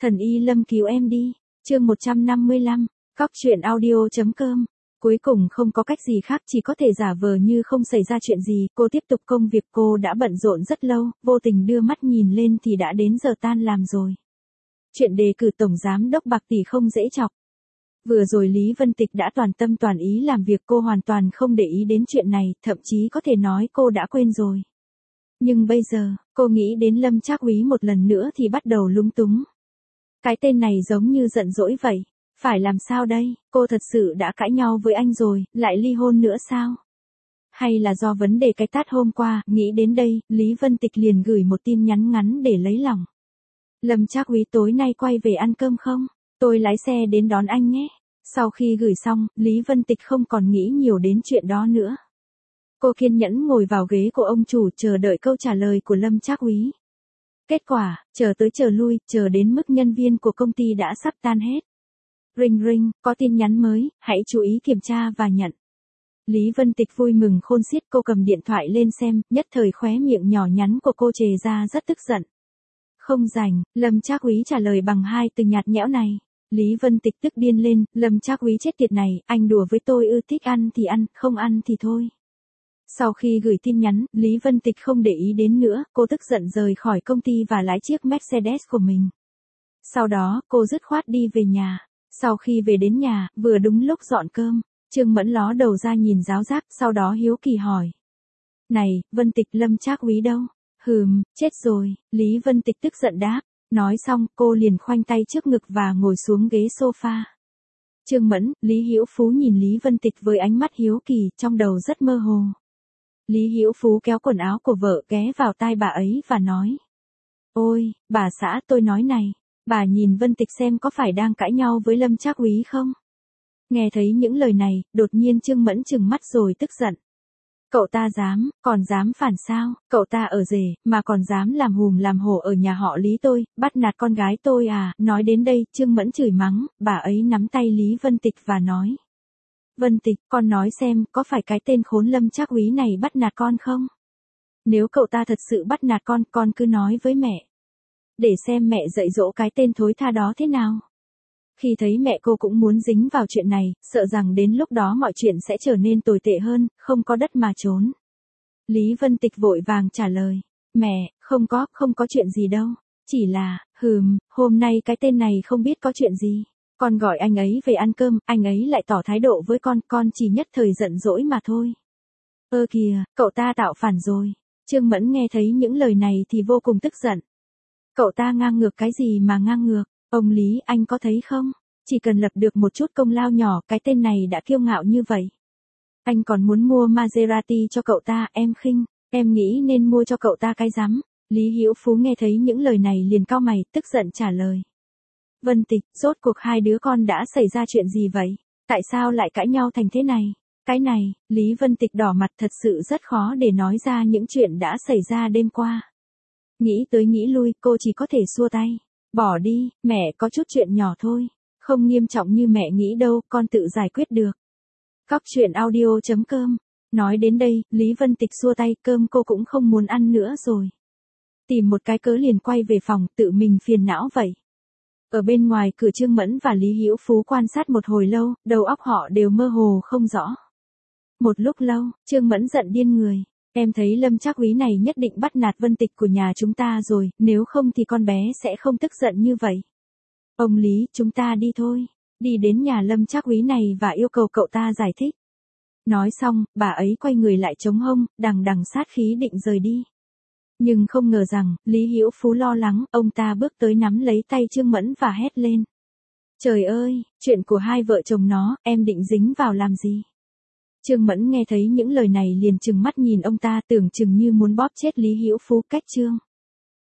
Thần Y Lâm cứu em đi. Chương 155, Cóc truyện audio.com. Cuối cùng không có cách gì khác, chỉ có thể giả vờ như không xảy ra chuyện gì, cô tiếp tục công việc. Cô đã bận rộn rất lâu, vô tình đưa mắt nhìn lên thì đã đến giờ tan làm rồi. Chuyện đề cử tổng giám đốc bạc tỷ không dễ chọc. Vừa rồi Lý Vân Tịch đã toàn tâm toàn ý làm việc, cô hoàn toàn không để ý đến chuyện này, thậm chí có thể nói cô đã quên rồi. Nhưng bây giờ, cô nghĩ đến Lâm Trác Úy một lần nữa thì bắt đầu lúng túng. Cái tên này giống như giận dỗi vậy. Phải làm sao đây, cô thật sự đã cãi nhau với anh rồi, lại ly hôn nữa sao? Hay là do vấn đề cái tát hôm qua, nghĩ đến đây, Lý Vân Tịch liền gửi một tin nhắn ngắn để lấy lòng. Lâm Trác Úy tối nay quay về ăn cơm không? Tôi lái xe đến đón anh nhé. Sau khi gửi xong, Lý Vân Tịch không còn nghĩ nhiều đến chuyện đó nữa. Cô kiên nhẫn ngồi vào ghế của ông chủ chờ đợi câu trả lời của Lâm Trác Úy. Kết quả, chờ tới chờ lui, chờ đến mức nhân viên của công ty đã sắp tan hết. Ring ring, có tin nhắn mới, hãy chú ý kiểm tra và nhận. Lý Vân Tịch vui mừng khôn xiết, cô cầm điện thoại lên xem, nhất thời khóe miệng nhỏ nhắn của cô trề ra rất tức giận. Không rảnh, Lâm Trác Úy trả lời bằng hai từ nhạt nhẽo này. Lý Vân Tịch tức điên lên, Lâm Trác Úy chết tiệt này, anh đùa với tôi ư? Thích ăn thì ăn, không ăn thì thôi. Sau khi gửi tin nhắn, Lý Vân Tịch không để ý đến nữa, cô tức giận rời khỏi công ty và lái chiếc Mercedes của mình. Sau đó, cô dứt khoát đi về nhà. Sau khi về đến nhà, vừa đúng lúc dọn cơm, Trương Mẫn ló đầu ra nhìn giáo giác, sau đó hiếu kỳ hỏi. Này, Vân Tịch, Lâm Trác Úy đâu? Chết rồi, Lý Vân Tịch tức giận đáp. Nói xong, cô liền khoanh tay trước ngực và ngồi xuống ghế sofa. Trương Mẫn, Lý Hữu Phú nhìn Lý Vân Tịch với ánh mắt hiếu kỳ, trong đầu rất mơ hồ. Lý Hữu Phú kéo quần áo của vợ ghé vào tai bà ấy và nói. Ôi, bà xã, tôi nói này, bà nhìn Vân Tịch xem có phải đang cãi nhau với Lâm Trác Úy không? Nghe thấy những lời này, đột nhiên Trương Mẫn trừng mắt rồi tức giận. Cậu ta còn dám phản sao? Cậu ta ở rể, mà còn dám làm hùm làm hổ ở nhà họ Lý tôi, bắt nạt con gái tôi à? Nói đến đây, Trương Mẫn chửi mắng, bà ấy nắm tay Lý Vân Tịch và nói. Vân Tịch, con nói xem, có phải cái tên khốn Lâm Trác Úy này bắt nạt con không? Nếu cậu ta thật sự bắt nạt con cứ nói với mẹ. Để xem mẹ dạy dỗ cái tên thối tha đó thế nào. Khi thấy mẹ cô cũng muốn dính vào chuyện này, sợ rằng đến lúc đó mọi chuyện sẽ trở nên tồi tệ hơn, không có đất mà trốn. Lý Vân Tịch vội vàng trả lời. Mẹ, không có chuyện gì đâu. Chỉ là, hôm nay cái tên này không biết có chuyện gì. Con gọi anh ấy về ăn cơm, anh ấy lại tỏ thái độ với con chỉ nhất thời giận dỗi mà thôi. Ơ kìa, cậu ta tạo phản rồi. Trương Mẫn nghe thấy những lời này thì vô cùng tức giận. Cậu ta ngang ngược cái gì mà ngang ngược? Ông Lý, anh có thấy không? Chỉ cần lập được một chút công lao nhỏ, cái tên này đã kiêu ngạo như vậy. Anh còn muốn mua Maserati cho cậu ta, em khinh, em nghĩ nên mua cho cậu ta cái rắm. Lý Hữu Phú nghe thấy những lời này liền cau mày, tức giận trả lời. Vân Tịch, rốt cuộc hai đứa con đã xảy ra chuyện gì vậy? Tại sao lại cãi nhau thành thế này? Cái này, Lý Vân Tịch đỏ mặt, thật sự rất khó để nói ra những chuyện đã xảy ra đêm qua. Nghĩ tới nghĩ lui, cô chỉ có thể xua tay. Bỏ đi, mẹ có chút chuyện nhỏ thôi. Không nghiêm trọng như mẹ nghĩ đâu, con tự giải quyết được. Cóc truyện audio.com. Nói đến đây, Lý Vân Tịch xua tay, cơm cô cũng không muốn ăn nữa rồi. Tìm một cái cớ liền quay về phòng, tự mình phiền não vậy. Ở bên ngoài cửa, Trương Mẫn và Lý Hữu Phú quan sát một hồi lâu, đầu óc họ đều mơ hồ không rõ. Một lúc lâu, Trương Mẫn giận điên người. Em thấy Lâm Trác Úy này nhất định bắt nạt Vân Tịch của nhà chúng ta rồi, nếu không thì con bé sẽ không tức giận như vậy. Ông Lý, chúng ta đi thôi. Đi đến nhà Lâm Trác Úy này và yêu cầu cậu ta giải thích. Nói xong, bà ấy quay người lại chống hông, đằng đằng sát khí định rời đi. Nhưng không ngờ rằng, Lý Hữu Phú lo lắng, ông ta bước tới nắm lấy tay Trương Mẫn và hét lên. Trời ơi, chuyện của hai vợ chồng nó, em định dính vào làm gì? Trương Mẫn nghe thấy những lời này liền trừng mắt nhìn ông ta, tưởng chừng như muốn bóp chết Lý Hữu Phú. Cách chương